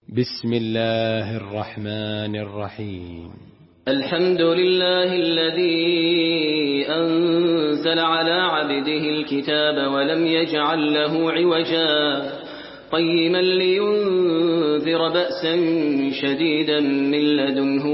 بسم الله الرحمن الرحيم. الحمد لله الذي أنزل على عبده الكتاب ولم يجعل له عوجا قيما لينذر بأسا شديدا من لدنه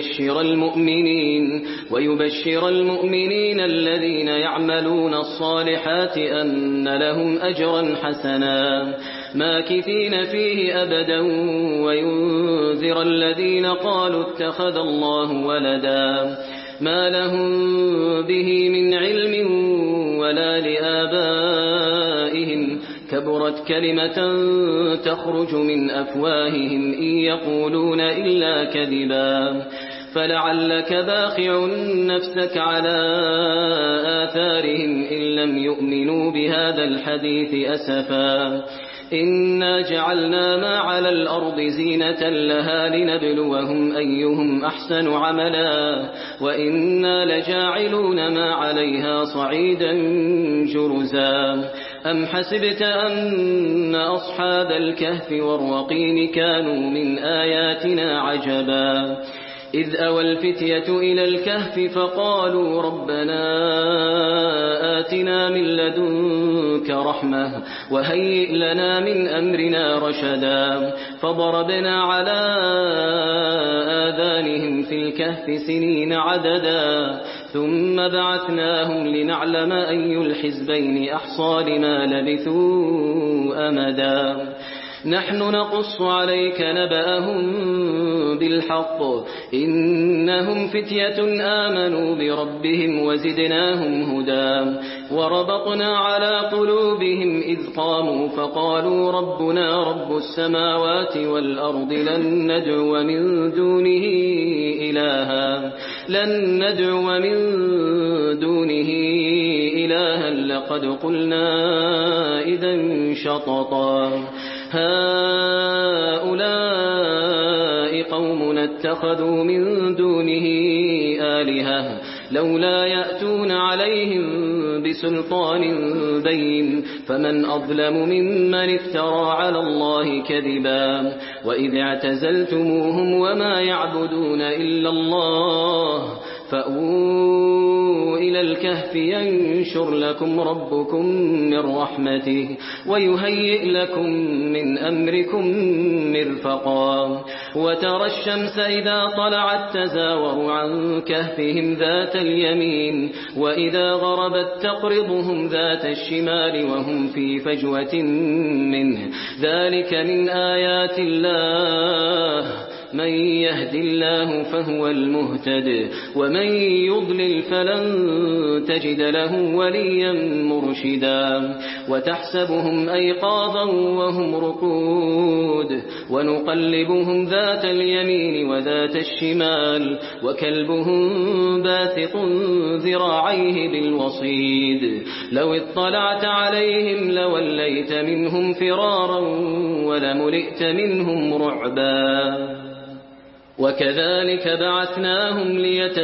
ويبشر المؤمنين الذين يعملون الصالحات أن لهم أجرا حسنا ماكثين فيه أبدا وينذر الذين قالوا اتخذ الله ولدا ما لهم به من علم ولا لآبائهم كبرت كلمة تخرج من أفواههم إن يقولون إلا كذبا فلعلك باخع نفسك على آثارهم إن لم يؤمنوا بهذا الحديث أسفا إنا جعلنا ما على الأرض زينة لها لنبلوهم أيهم أحسن عملا وإنا لجاعلون ما عليها صعيدا جرزا أم حسبت أن أصحاب الكهف والرقيم كانوا من آياتنا عجبا إذ أوى الفتية إلى الكهف فقالوا ربنا آتنا من لدنك رحمة وهيئ لنا من أمرنا رشدا فضربنا على آذانهم في الكهف سنين عددا ثم بعثناهم لنعلم أي الحزبين أحصى لما لبثوا أمدا نحن نقص عليك نبأهم بالحق إنهم فتية آمنوا بربهم وزدناهم هدى وربطنا على قلوبهم إذ قاموا فقالوا ربنا رب السماوات والأرض لن ندعو من دونه إلها لقد قلنا إذا شططا هؤلاء قومنا اتخذوا من دونه آلهة لولا يأتون عليهم بسلطان بين فمن أظلم ممن افترى على الله كذبا وإذ اعتزلتموهم وما يعبدون إلا الله فأووا إلى الكهف ينشر لكم ربكم من رحمته ويهيئ لكم من أمركم مرفقا وترى الشمس إذا طلعت تزاور عن كهفهم ذات اليمين وإذا غربت تقرضهم ذات الشمال وهم في فجوة منه ذلك من آيات الله من يهد الله فهو المهتد ومن يضلل فلن تجد له وليا مرشدا وتحسبهم أيقاظا وهم رقود ونقلبهم ذات اليمين وذات الشمال وكلبهم باسط ذراعيه بالوصيد لو اطلعت عليهم لوليت منهم فرارا ولملئت منهم رعبا وكذلك بعثناهم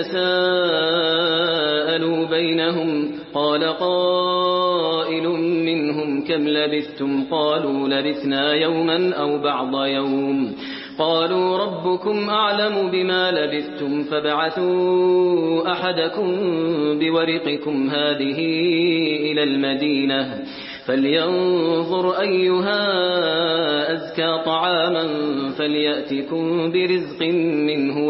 ليتساءلوا بينهم قال قائل منهم كم لبثتم قالوا لبثنا يوما أو بعض يوم قالوا ربكم أعلم بما لبثتم فابعثوا أحدكم بورقكم هذه إلى المدينة فلينظر أيها أزكى طعاما فليأتكم برزق منه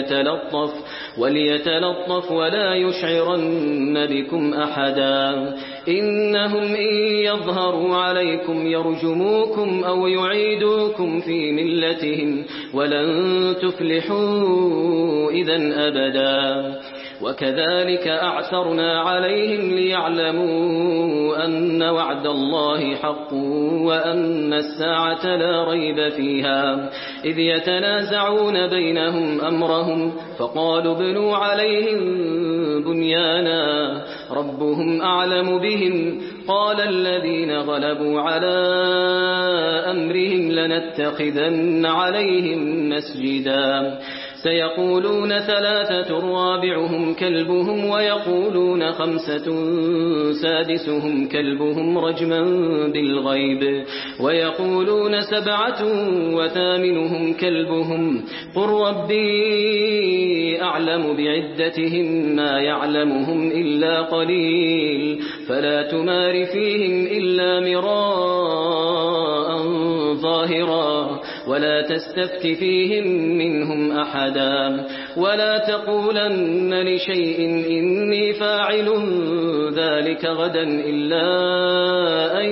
وليتلطف ولا يشعرن بكم أحدا إنهم إن يظهروا عليكم يرجموكم أو يعيدوكم في ملتهم ولن تفلحوا إذا أبدا وكذلك أعثرنا عليهم ليعلموا أن وعد الله حق وأن الساعة لا ريب فيها إذ يتنازعون بينهم أمرهم فقالوا ابنوا عليهم بنيانا ربهم أعلم بهم قال الذين غلبوا على أمرهم لنتخذن عليهم مسجدا سيقولون 3 رابعهم كلبهم ويقولون 5 سادسهم كلبهم رجما بالغيب ويقولون 7 وثامنهم كلبهم قل ربي أعلم بعدتهم ما يعلمهم إلا قليل فلا تمار فيهم إلا مراء ظاهرا ولا تستفت فيهم منهم أحدا ولا تقولن لشيء إني فاعل ذلك غدا إلا أن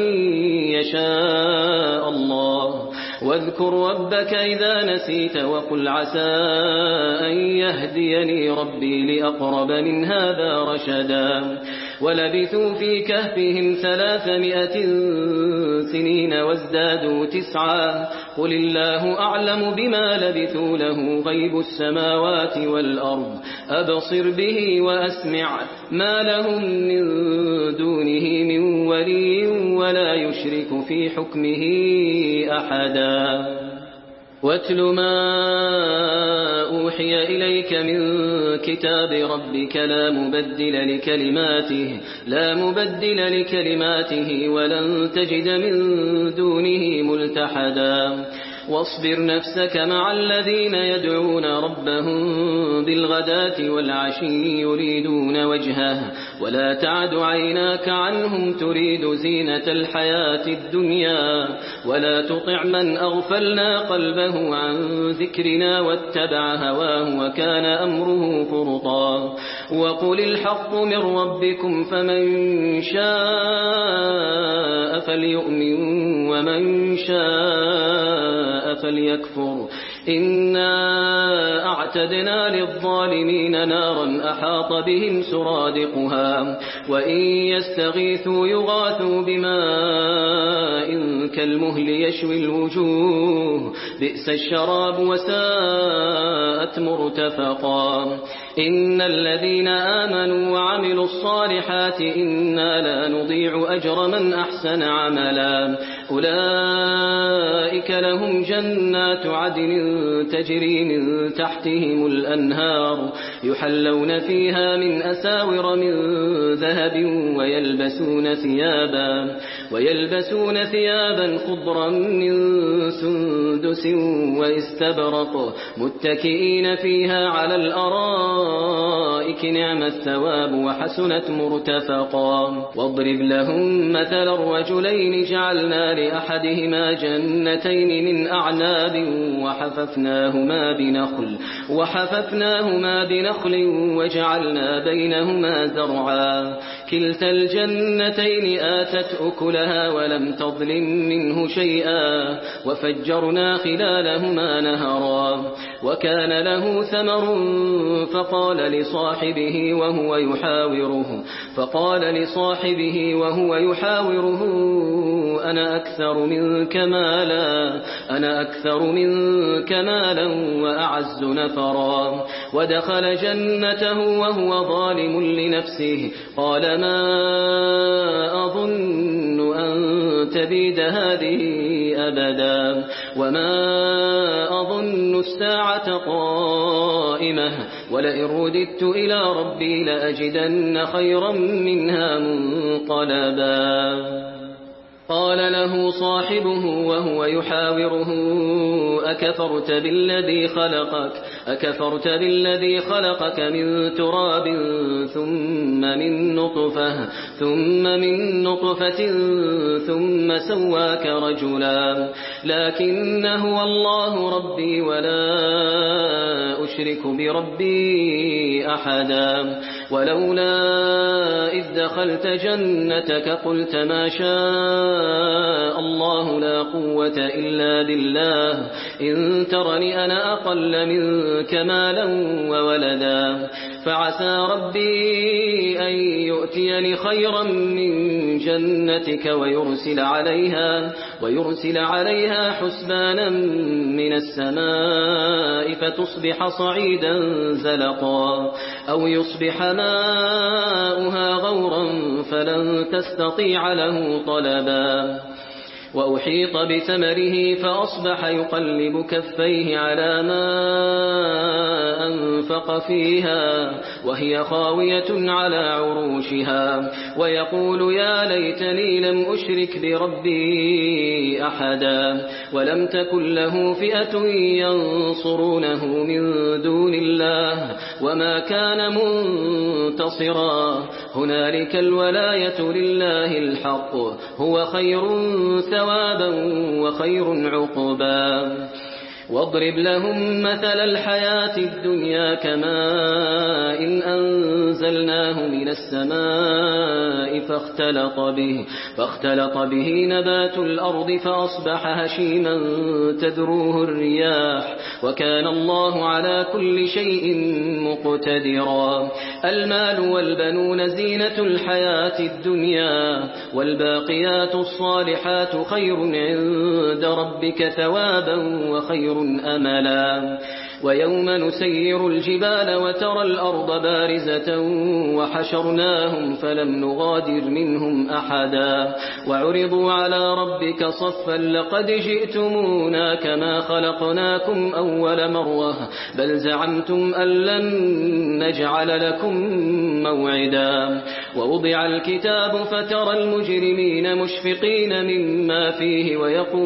يشاء الله واذكر ربك إذا نسيت وقل عسى أن يهديني ربي لأقرب من هذا رشدا ولبثوا في كهفهم 300 سنين وازدادوا 9 قل الله أعلم بما لبثوا له غيب السماوات والأرض أبصر به وأسمع ما لهم من دونه من ولي ولا يشرك في حكمه أحدا واتل ما أوحي إليك من كتاب ربك لا مبدل لكلماته ولن تجد من دونه ملتحدا واصبر نفسك مع الذين يدعون ربهم بالغداة والعشي يريدون وجهه ولا تعد عيناك عنهم تريد زينة الحياة الدنيا ولا تطع من أغفلنا قلبه عن ذكرنا واتبع هواه وكان أمره فرطا وقل الحق من ربكم فمن شاء فليؤمن ومن شاء فليكفر إنا أعتدنا للظالمين نارا أحاط بهم سرادقها وإن يستغيثوا يغاثوا بماء كالمهل يشوي الوجوه بئس الشراب وساءت مرتفقا إن الذين آمنوا وعملوا الصالحات إنا لا نضيع أجر من أحسن عملا أولئك لهم جنات عدن تجري من تحتهم الأنهار يحلون فيها من أساور من ذهب ويلبسون ثيابا خضرا من سندس واستبرق متكئين فيها على الأرائك نعم الثواب وحسنت مرتفقا واضرب لهم مثل الرجلين جعلنا لأحدهما جنتين من أعناب وحففناهما بنخل وجعلنا بينهما زرعا كلتا الجنتين آتت أكلها ولم تظلم منه شيئا وفجرنا خلالهما نهرا وكان له ثمر فقال لصاحبه وهو يحاوره أنا أكثر منك مالا وأعز نفرا ودخل جنته وهو ظالم لنفسه قال ما أظن أن تبيد هذه أبدا وما أظن الساعة قائمة ولئن رددت إلى ربي لأجدن خيرا منها منقلبا قال له صاحبه وهو يحاوره أكفرت بالذي خلقك من تراب ثم من نطفة ثم سواك رجلا لكن هو الله ربي ولا أشرك بربي أحدا ولولا إذ دخلت جنتك قلت ما شاء الله لا قوة إلا بالله إن ترني أنا أقل منك مالا وولدا فعسى ربي أن يؤتيني خيرا من جنتك ويرسل عليها حسبانا من السماء فتصبح صعيدا زلقا أو يصبح ماؤها غورا فلن تستطيع له طلبا وأحيط بثمره فأصبح يقلب كفيه على ما أنفق فيها وهي خاوية على عروشها ويقول يا ليتني لم أشرك بربي أحدا ولم تكن له فئة ينصرونه من دون الله وما كان منتصرا هنالك الولاية لله الحق هو خير ثوابا وخير عقبا واضرب لهم مثل الحياة الدنيا كماء إن أنزلناه من السماء فاختلط به نبات الأرض فأصبح هشيما تذروه الرياح وكان الله على كل شيء مقتدرا المال والبنون زينة الحياة الدنيا والباقيات الصالحات خير عند ربك ثوابا وخير أملا ويوم نسير الجبال وترى الأرض بارزة وحشرناهم فلم نغادر منهم أحدا وعرضوا على ربك صفا لقد جئتمونا كما خلقناكم أول مرة بل زعمتم أن لن نجعل لكم موعدا ووضع الكتاب فترى المجرمين مشفقين مما فيه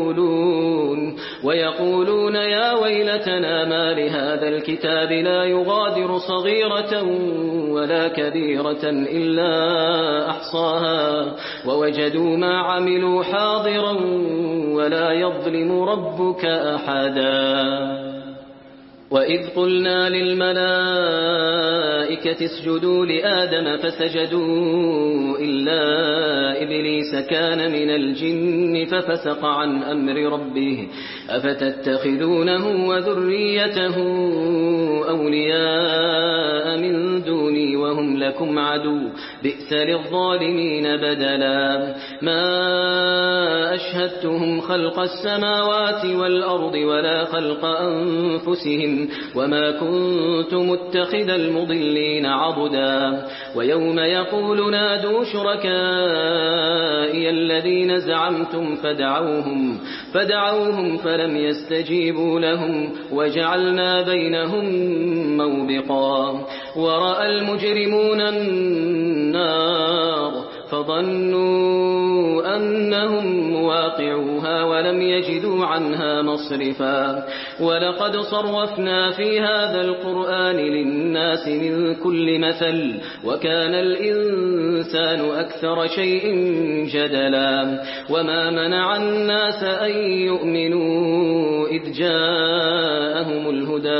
ويقولون يا ويلتنا ما لهذا الكتاب لا يغادر صغيرة ولا كبيرة إلا أحصاها ووجدوا ما عملوا حاضرا ولا يظلم ربك أحدا وإذ قلنا للملائكة اسجدوا لآدم فسجدوا إلا إبليس كان من الجن ففسق عن أمر ربه أفتتخذونه وذريته أولياء من دوني وهم لكم عدو بئس للظالمين بدلا ما أشهدتهم خلق السماوات والأرض ولا خلق أنفسهم وما كنت متخذ المضلين عضدا ويوم يقول نادوا شركائي الذين زعمتم فدعوهم فلم يستجيبوا لهم وجعلنا بينهم موبقا ورأى المجرمون النار فظنوا أنهم مواقعوها ولم يجدوا عنها مصرفا ولقد صرفنا في هذا القرآن للناس من كل مثل وكان الإنسان أكثر شيء جدلا وما منع الناس أن يؤمنوا إذ جاءهم الهدى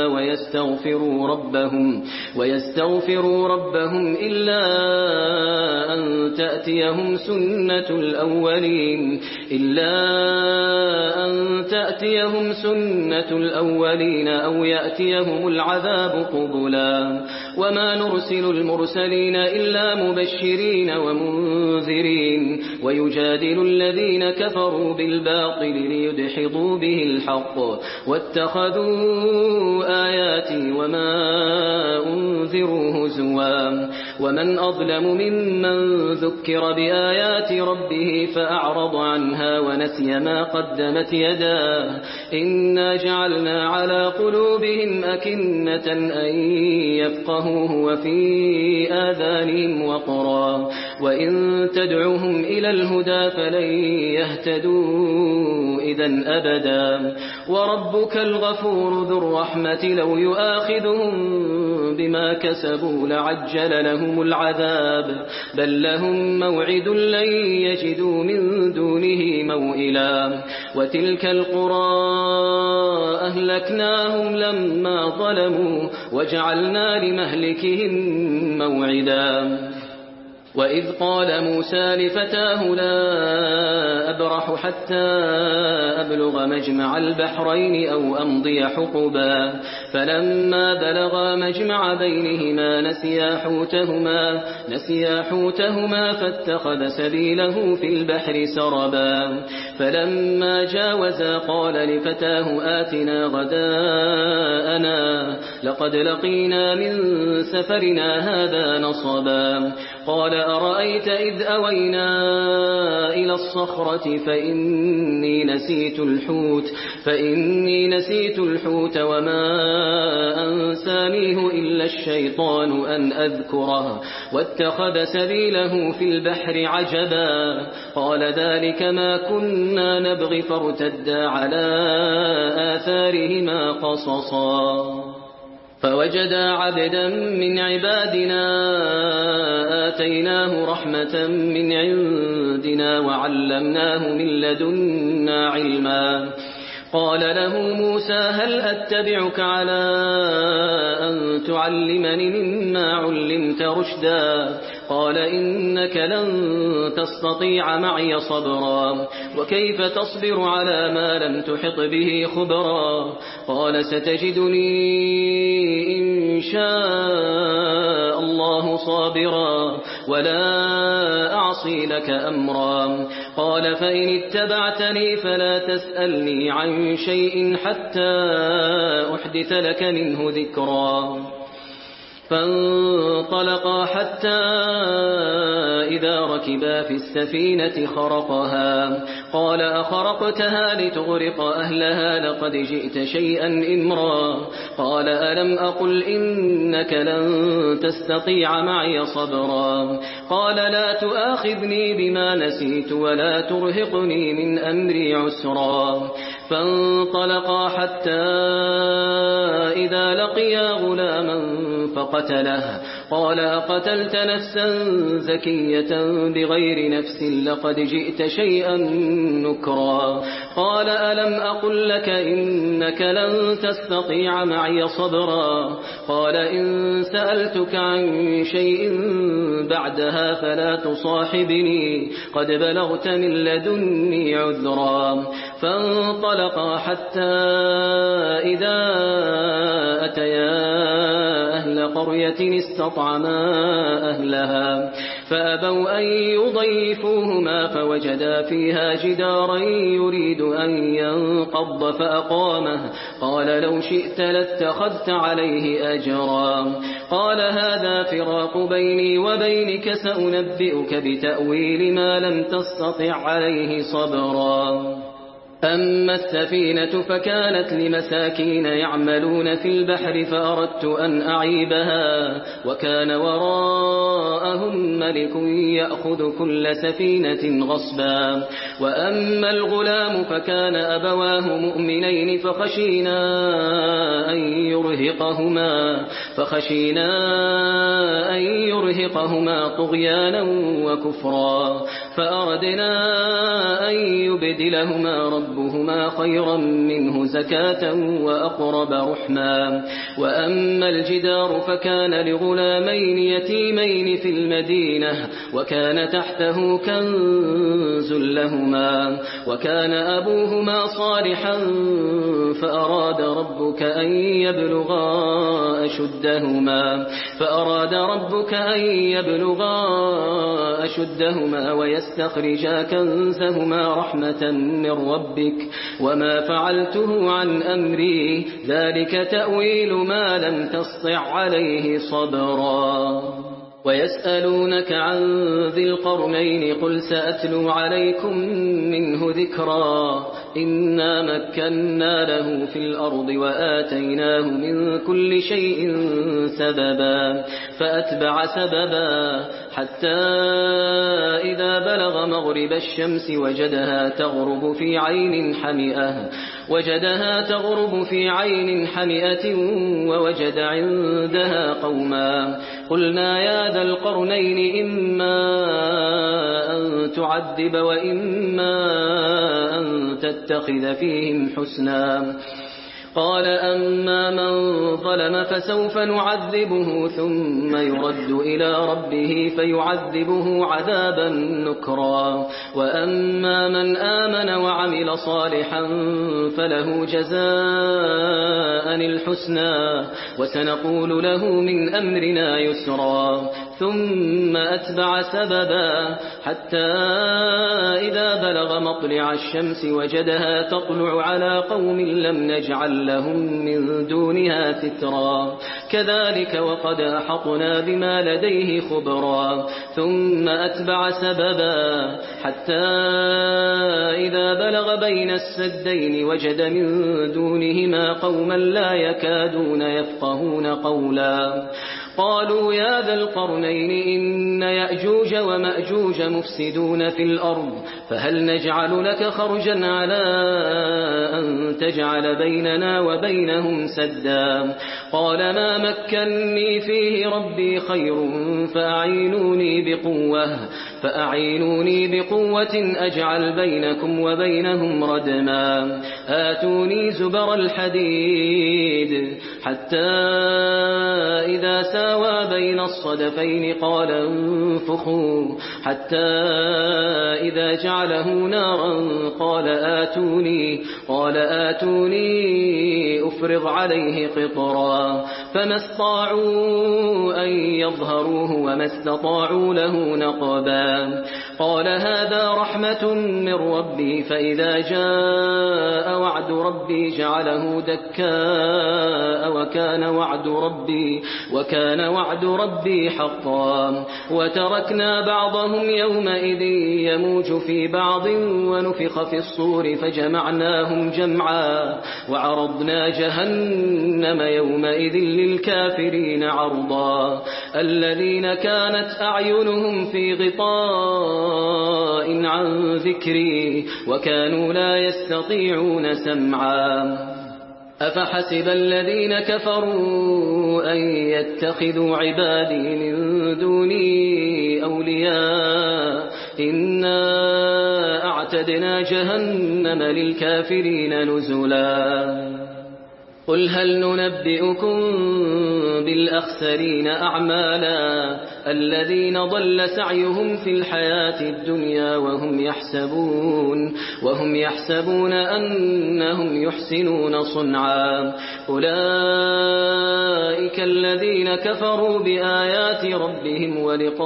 ويستغفروا ربهم إلا أن تأتيهم سنة الأولين أو يأتيهم العذاب قبلا وما نرسل المرسلين إلا مبشرين ومنذرين ويجادل الذين كفروا بالباطل ليدحضوا به الحق واتخذوا آياتي وما أنذروا هزوا ومن أظلم ممن ذكر بآيات ربه فأعرض عنها ونسي ما قدمت يداه إنا جعلنا على قلوبهم أكنة أن يفقهوه وفي آذانهم وقرا وإن تدعوهم إلى الهدى فلن يهتدوا إذا أبدا وربك الغفور ذو الرحمة لو يؤاخذهم بما كسبوا لعجل لهم العذاب بل لهم موعد لن يجدوا من دونه موئلا وتلك القرى أهلكناهم لما ظلموا وجعلنا لمهلكهم موعدا وإذ قال موسى لفتاه لا أبرح حتى أبلغ مجمع البحرين أو أمضي حقبا فلما بلغا مجمع بينهما نسيا حوتهما فاتخذ سبيله في البحر سربا فلما جاوزا قال لفتاه آتنا غداءنا لقد لقينا من سفرنا هذا نصبا قال أرأيت إذ أوينا إلى الصخرة فإني نسيت الحوت وما أنسانيه إلا الشيطان أن أذكره واتخذ سبيله في البحر عجبا قال ذلك ما كنا نبغي فارتدا على آثارهما قصصا فوجدا عبدا من عبادنا آتيناه رحمة من عندنا وعلمناه من لدنا علما قال له موسى هل أتبعك على أن تعلمني مما علمت رشدا قال إنك لن تستطيع معي صبرا وكيف تصبر على ما لم تحط به خبرا قال ستجدني إن شاء الله صابرا ولا أعصي لك أمرا قال فإن اتبعتني فلا تسألني عن شيء حتى أحدث لك منه ذكرا فانطلقا حتى إذا ركبا في السفينة خرقها قال أخرقتها لتغرق أهلها لقد جئت شيئا إمرا قال ألم أقل إنك لن تستطيع معي صبرا قال لا تؤاخذني بما نسيت ولا ترهقني من أمري عسرا فانطلقا حتى إذا لقيا غلاما فقتله قال أقتلت نفسا زكية بغير نفس لقد جئت شيئا نكرا قال ألم أقل لك إنك لن تستطيع معي صبرا قال إن سألتك عن شيء بعدها فلا تصاحبني قد بلغت من لدني عذرا فانطلقا حتى إذا أتيا أهل قرية استطعما أهلها فأبوا أن يضيفوهما فوجدا فيها جدارا يريد أن ينقض فأقامه قال لو شئت لاتخذت عليه أجرا قال هذا فراق بيني وبينك سأنبئك بتأويل ما لم تستطع عليه صبرا أما السفينة فكانت لمساكين يعملون في البحر فأردت أن أعيبها وكان وراءهم ملك يأخذ كل سفينة غصبا وأما الغلام فكان أبواه مؤمنين فخشينا أن يرهقهما طغيانا وكفرا فأردنا أن يبدلهما ربهما خيرا منه زكاة وأقرب رحما وأما الجدار فكان لغلامين يتيمين في المدينة وكان تحته كنز لهما وكان أبوهما صالحا فأراد ربك أن يبلغا أشدهما ويستخرجا كنزهما رحمة من ربك وما فعلته عن أمري ذلك تأويل ما لم تسطع عليه صبرا ويسألونك عن ذي القرنين قل سأتلو عليكم منه ذكرا إنا مكنا له في الأرض وآتيناه من كل شيء سببا فأتبع سببا حتى إذا بلغ مغرب الشمس وجدها تغرب في عين حمئة ووجد عندها قوما قلنا يا ذا القرنين إما أن تعذب وإما أن تتخذ فيهم حسنا قال أما من ظلم فسوف نعذبه ثم يرد إلى ربه فيعذبه عذابا نكرا وأما من آمن وعمل صالحا فله جزاء الحسنى وسنقول له من أمرنا يسرا ثم أتبع سببا حتى إذا بلغ مطلع الشمس وجدها تطلع على قوم لم نجعل لهم من دونها سترا كذلك وقد أحطنا بما لديه خبرا ثم أتبع سببا حتى إذا بلغ بين السدين وجد من دونهما قوما لا يكادون يفقهون قولا قالوا يا ذا القرنين إن يأجوج ومأجوج مفسدون في الأرض فهل نجعل لك خرجا على أن تجعل بيننا وبينهم سدا قال ما مكني فيه ربي خير فأعينوني بقوة أجعل بينكم وبينهم ردما آتوني زبر الحديد حتى إذا ساوى بين الصدفين قال انفخوا حتى إذا جعله نارا قال آتوني أفرغ عليه قطرا فما استطاعوا أن يظهروه وما استطاعوا له نقبا قال هذا رحمة من ربي فإذا جاء وعد ربي جعله دكاء وكان وعد ربي حقا وتركنا بعضهم يومئذ يموج في بعض ونفخ في الصور فجمعناهم جمعا وعرضنا جهنم يومئذ للكافرين عرضا الذين كانت أعينهم في غطاء عن ذكري وكانوا لا يستطيعون سمعا أفحسب الذين كفروا أن يتخذوا عبادي من دوني أولياء إنا أعتدنا جهنم للكافرين نزلا قل هل ننبئكم بالأخسرين أعمالا الذين ضل سعيهم في الحياة الدنيا وهم يحسبون أنهم يحسنون صنعا أولئك الذين كفروا بآيات ربهم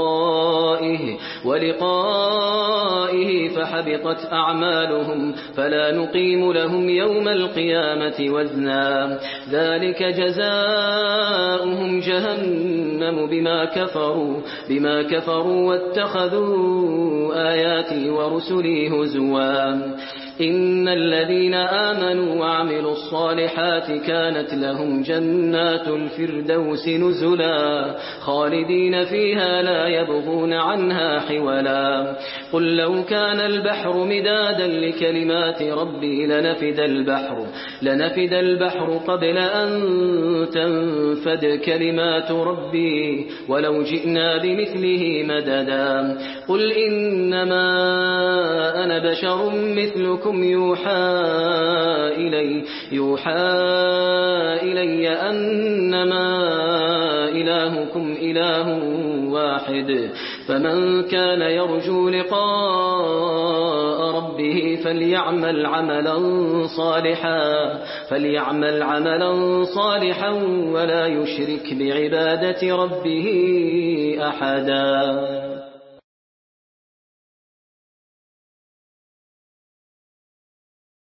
ولقائه فحبطت أعمالهم فلا نقيم لهم يوم القيامة وزنا ذلك جزاؤهم جهنم بما كفروا واتخذوا آياتي ورسلي هزوا إن الذين آمنوا وعملوا الصالحات كانت لهم جنات الفردوس نزلا خالدين فيها لا يبغون عنها حولا قل لو كان البحر مدادا لكلمات ربي لنفد البحر قبل أن تنفد كلمات ربي ولو جئنا بمثله مددا قل إنما أنا بشر مثلكم يوحى إلي أنما إلهكم إله واحد فمن كان يرجو لقاء ربه فليعمل عملا صالحا ولا يشرك بعبادة ربه أحدا